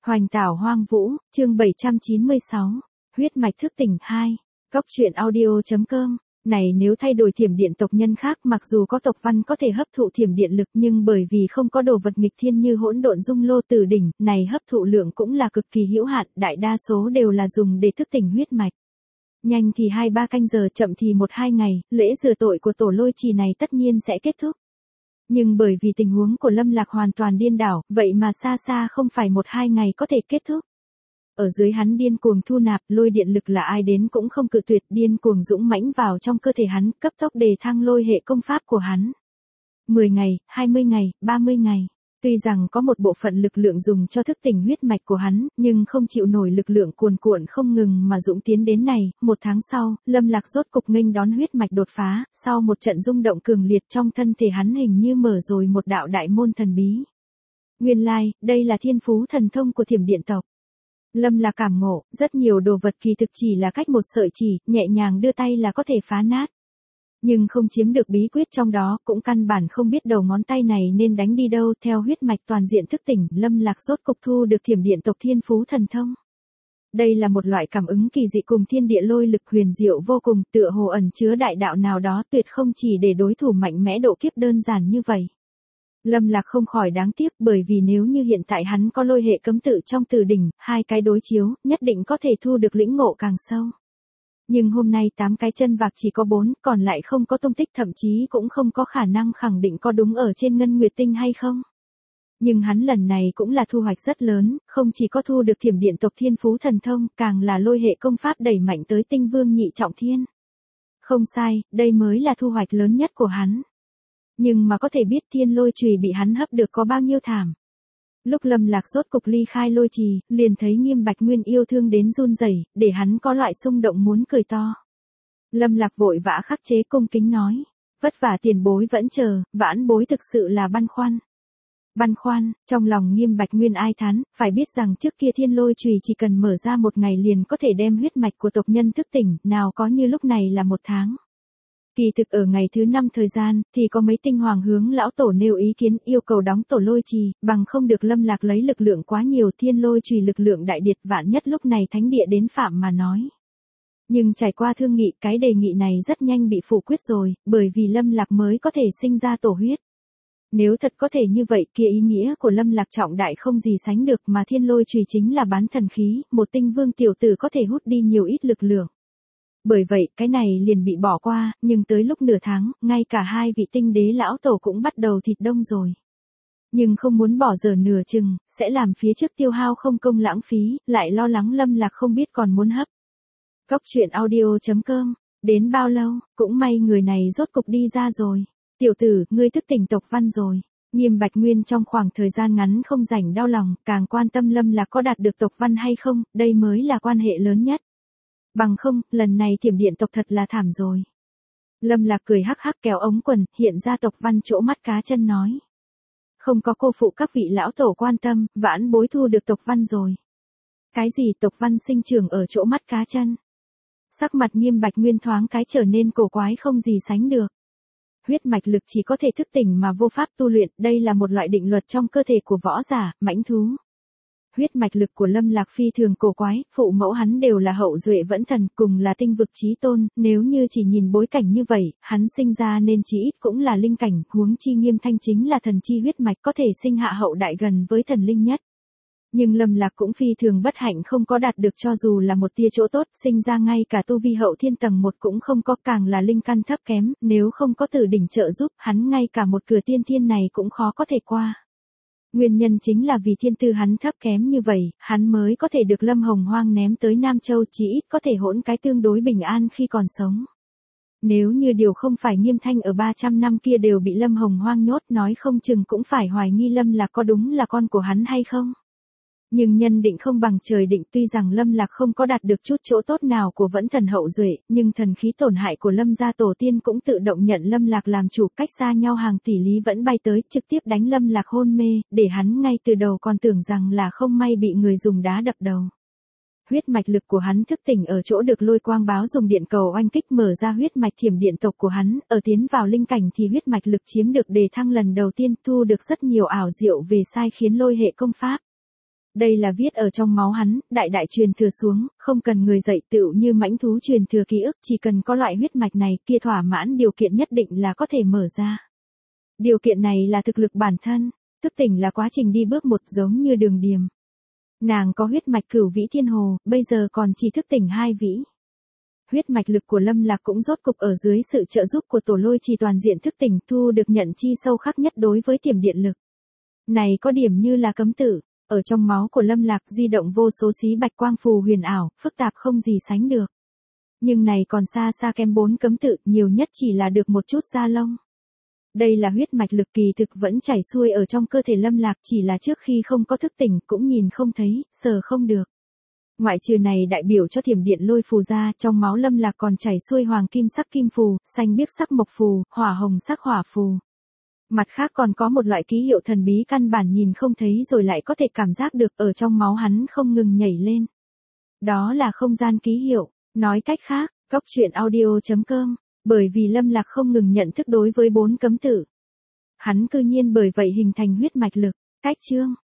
Hoành tảo hoang vũ, chương 796, huyết mạch thức tỉnh 2, Cóc truyện audio.com. Này nếu thay đổi thiểm điện tộc nhân khác, mặc dù có tộc văn có thể hấp thụ thiểm điện lực, nhưng bởi vì không có đồ vật nghịch thiên như hỗn độn dung lô tử đỉnh, này hấp thụ lượng cũng là cực kỳ hữu hạn, đại đa số đều là dùng để thức tỉnh huyết mạch. Nhanh thì 2-3 canh giờ, chậm thì 1-2 ngày, lễ rửa tội của tổ lôi trì này tất nhiên sẽ kết thúc. Nhưng bởi vì tình huống của Lâm Lạc hoàn toàn điên đảo, vậy mà xa xa không phải 1-2 ngày có thể kết thúc. Ở dưới hắn điên cuồng thu nạp, lôi điện lực là ai đến cũng không cự tuyệt, điên cuồng dũng mãnh vào trong cơ thể hắn, cấp tốc đề thăng lôi hệ công pháp của hắn. 10 ngày, 20 ngày, 30 ngày. Tuy rằng có một bộ phận lực lượng dùng cho thức tỉnh huyết mạch của hắn, nhưng không chịu nổi lực lượng cuồn cuộn không ngừng mà dũng tiến đến này. 1 tháng sau, Lâm Lạc rốt cục nghênh đón huyết mạch đột phá, sau một trận rung động cường liệt trong thân thể hắn hình như mở rồi một đạo đại môn thần bí. Nguyên lai, đây là thiên phú thần thông của thiểm điện tộc. Lâm Lạc cảm ngộ, rất nhiều đồ vật kỳ thực chỉ là cách một sợi chỉ, nhẹ nhàng đưa tay là có thể phá nát. Nhưng không chiếm được bí quyết trong đó, cũng căn bản không biết đầu ngón tay này nên đánh đi đâu. Theo huyết mạch toàn diện thức tỉnh, Lâm Lạc rốt cục thu được thiểm điện tộc thiên phú thần thông. Đây là một loại cảm ứng kỳ dị cùng thiên địa lôi lực huyền diệu vô cùng, tựa hồ ẩn chứa đại đạo nào đó, tuyệt không chỉ để đối thủ mạnh mẽ độ kiếp đơn giản như vậy. Lâm Lạc không khỏi đáng tiếc, bởi vì nếu như hiện tại hắn có lôi hệ cấm tự trong tử đỉnh, 2 cái đối chiếu, nhất định có thể thu được lĩnh ngộ càng sâu. Nhưng hôm nay 8 cái chân vạc chỉ có 4, còn lại không có tung tích, thậm chí cũng không có khả năng khẳng định có đúng ở trên ngân nguyệt tinh hay không. Nhưng hắn lần này cũng là thu hoạch rất lớn, không chỉ có thu được thiểm điện tộc thiên phú thần thông, càng là lôi hệ công pháp đẩy mạnh tới tinh vương nhị trọng thiên. Không sai, đây mới là thu hoạch lớn nhất của hắn. Nhưng mà có thể biết thiên lôi chùy bị hắn hấp được có bao nhiêu thảm. Lúc Lâm Lạc rốt cục ly khai lôi trì, liền thấy Nghiêm Bạch Nguyên yêu thương đến run rẩy, để hắn có loại xung động muốn cười to. Lâm Lạc vội vã khắc chế cung kính nói, vất vả tiền bối vẫn chờ, vãn bối thực sự là băn khoăn. Băn khoăn, trong lòng Nghiêm Bạch Nguyên ai thán, phải biết rằng trước kia thiên lôi chùy chỉ cần mở ra 1 ngày liền có thể đem huyết mạch của tộc nhân thức tỉnh, nào có như lúc này là 1 tháng. Kỳ thực ở ngày thứ 5 thời gian, thì có mấy tinh hoàng hướng lão tổ nêu ý kiến yêu cầu đóng tổ lôi trì, bằng không được Lâm Lạc lấy lực lượng quá nhiều, thiên lôi trì lực lượng đại điệt, vạn nhất lúc này thánh địa đến phạm mà nói. Nhưng trải qua thương nghị, cái đề nghị này rất nhanh bị phủ quyết rồi, bởi vì Lâm Lạc mới có thể sinh ra tổ huyết. Nếu thật có thể như vậy, kia ý nghĩa của Lâm Lạc trọng đại không gì sánh được, mà thiên lôi trì chính là bán thần khí, một tinh vương tiểu tử có thể hút đi nhiều ít lực lượng. Bởi vậy, cái này liền bị bỏ qua, nhưng tới lúc nửa tháng, ngay cả 2 vị tinh đế lão tổ cũng bắt đầu thịt đông rồi. Nhưng không muốn bỏ dở nửa chừng, sẽ làm phía trước tiêu hao không công lãng phí, lại lo lắng Lâm Lạc không biết còn muốn hấp. Cóc truyện audio.com, đến bao lâu, cũng may người này rốt cục đi ra rồi. Tiểu tử, ngươi thức tỉnh tộc văn rồi. Nghiêm Bạch Nguyên trong khoảng thời gian ngắn không rảnh đau lòng, càng quan tâm Lâm Lạc có đạt được tộc văn hay không, đây mới là quan hệ lớn nhất. Bằng không, lần này thiểm điện tộc thật là thảm rồi. Lâm Lạc cười hắc hắc kéo ống quần, hiện ra tộc văn chỗ mắt cá chân nói. Không có cô phụ các vị lão tổ quan tâm, vãn bối thu được tộc văn rồi. Cái gì tộc văn sinh trưởng ở chỗ mắt cá chân? Sắc mặt Nghiêm Bạch Nguyên thoáng cái trở nên cổ quái không gì sánh được. Huyết mạch lực chỉ có thể thức tỉnh mà vô pháp tu luyện, đây là một loại định luật trong cơ thể của võ giả, mãnh thú. Huyết mạch lực của Lâm Lạc phi thường cổ quái, phụ mẫu hắn đều là hậu duệ vẫn thần, cùng là tinh vực chí tôn, nếu như chỉ nhìn bối cảnh như vậy, hắn sinh ra nên chí ít cũng là linh cảnh, huống chi Nghiêm Thanh chính là thần chi huyết mạch có thể sinh hạ hậu đại gần với thần linh nhất. Nhưng Lâm Lạc cũng phi thường bất hạnh không có đạt được cho dù là một tia chỗ tốt, sinh ra ngay cả tu vi hậu thiên tầng 1 cũng không có, càng là linh căn thấp kém, nếu không có tử đỉnh trợ giúp, hắn ngay cả một cửa tiên thiên này cũng khó có thể qua. Nguyên nhân chính là vì thiên tư hắn thấp kém như vậy, hắn mới có thể được Lâm Hồng Hoang ném tới Nam Châu, chỉ ít có thể hỗn cái tương đối bình an khi còn sống. Nếu như điều không phải Nghiêm Thanh ở 300 năm kia đều bị Lâm Hồng Hoang nhốt, nói không chừng cũng phải hoài nghi Lâm Lạc có đúng là con của hắn hay không. Nhưng nhân định không bằng trời định, tuy rằng Lâm Lạc không có đạt được chút chỗ tốt nào của vẫn thần hậu duệ, nhưng thần khí tổn hại của Lâm gia tổ tiên cũng tự động nhận Lâm Lạc làm chủ, cách xa nhau hàng tỷ lý vẫn bay tới, trực tiếp đánh Lâm Lạc hôn mê, để hắn ngay từ đầu còn tưởng rằng là không may bị người dùng đá đập đầu. Huyết mạch lực của hắn thức tỉnh ở chỗ được Lôi Quang Báo dùng điện cầu oanh kích mở ra huyết mạch thiểm điện tộc của hắn, ở tiến vào linh cảnh thì huyết mạch lực chiếm được đề thăng lần đầu tiên, thu được rất nhiều ảo diệu về sai khiến lôi hệ công pháp. Đây là viết ở trong máu hắn, đại đại truyền thừa xuống, không cần người dạy tựu như mãnh thú truyền thừa ký ức, chỉ cần có loại huyết mạch này kia thỏa mãn điều kiện nhất định là có thể mở ra. Điều kiện này là thực lực bản thân, thức tỉnh là quá trình đi bước một giống như Đường Điềm. Nàng có huyết mạch Cửu Vĩ Thiên Hồ, bây giờ còn chỉ thức tỉnh 2 vĩ. Huyết mạch lực của Lâm Lạc cũng rốt cục ở dưới sự trợ giúp của Tổ Lôi Trì toàn diện thức tỉnh, thu được nhận chi sâu khắc nhất đối với tiềm điện lực. Này có điểm như là cấm tử, ở trong máu của Lâm Lạc di động vô số xí bạch quang phù huyền ảo, phức tạp không gì sánh được. Nhưng này còn xa xa kém 4 cấm tự, nhiều nhất chỉ là được một chút da lông. Đây là huyết mạch lực kỳ thực vẫn chảy xuôi ở trong cơ thể Lâm Lạc, chỉ là trước khi không có thức tỉnh cũng nhìn không thấy, sờ không được. Ngoại trừ này đại biểu cho thiểm điện lôi phù ra, trong máu Lâm Lạc còn chảy xuôi hoàng kim sắc kim phù, xanh biếc sắc mộc phù, hỏa hồng sắc hỏa phù. Mặt khác còn có một loại ký hiệu thần bí căn bản nhìn không thấy rồi lại có thể cảm giác được ở trong máu hắn không ngừng nhảy lên. Đó là không gian ký hiệu, nói cách khác, coctruyện.audio.com, bởi vì Lâm Lạc không ngừng nhận thức đối với 4 cấm tử. Hắn cư nhiên bởi vậy hình thành huyết mạch lực, cách chương.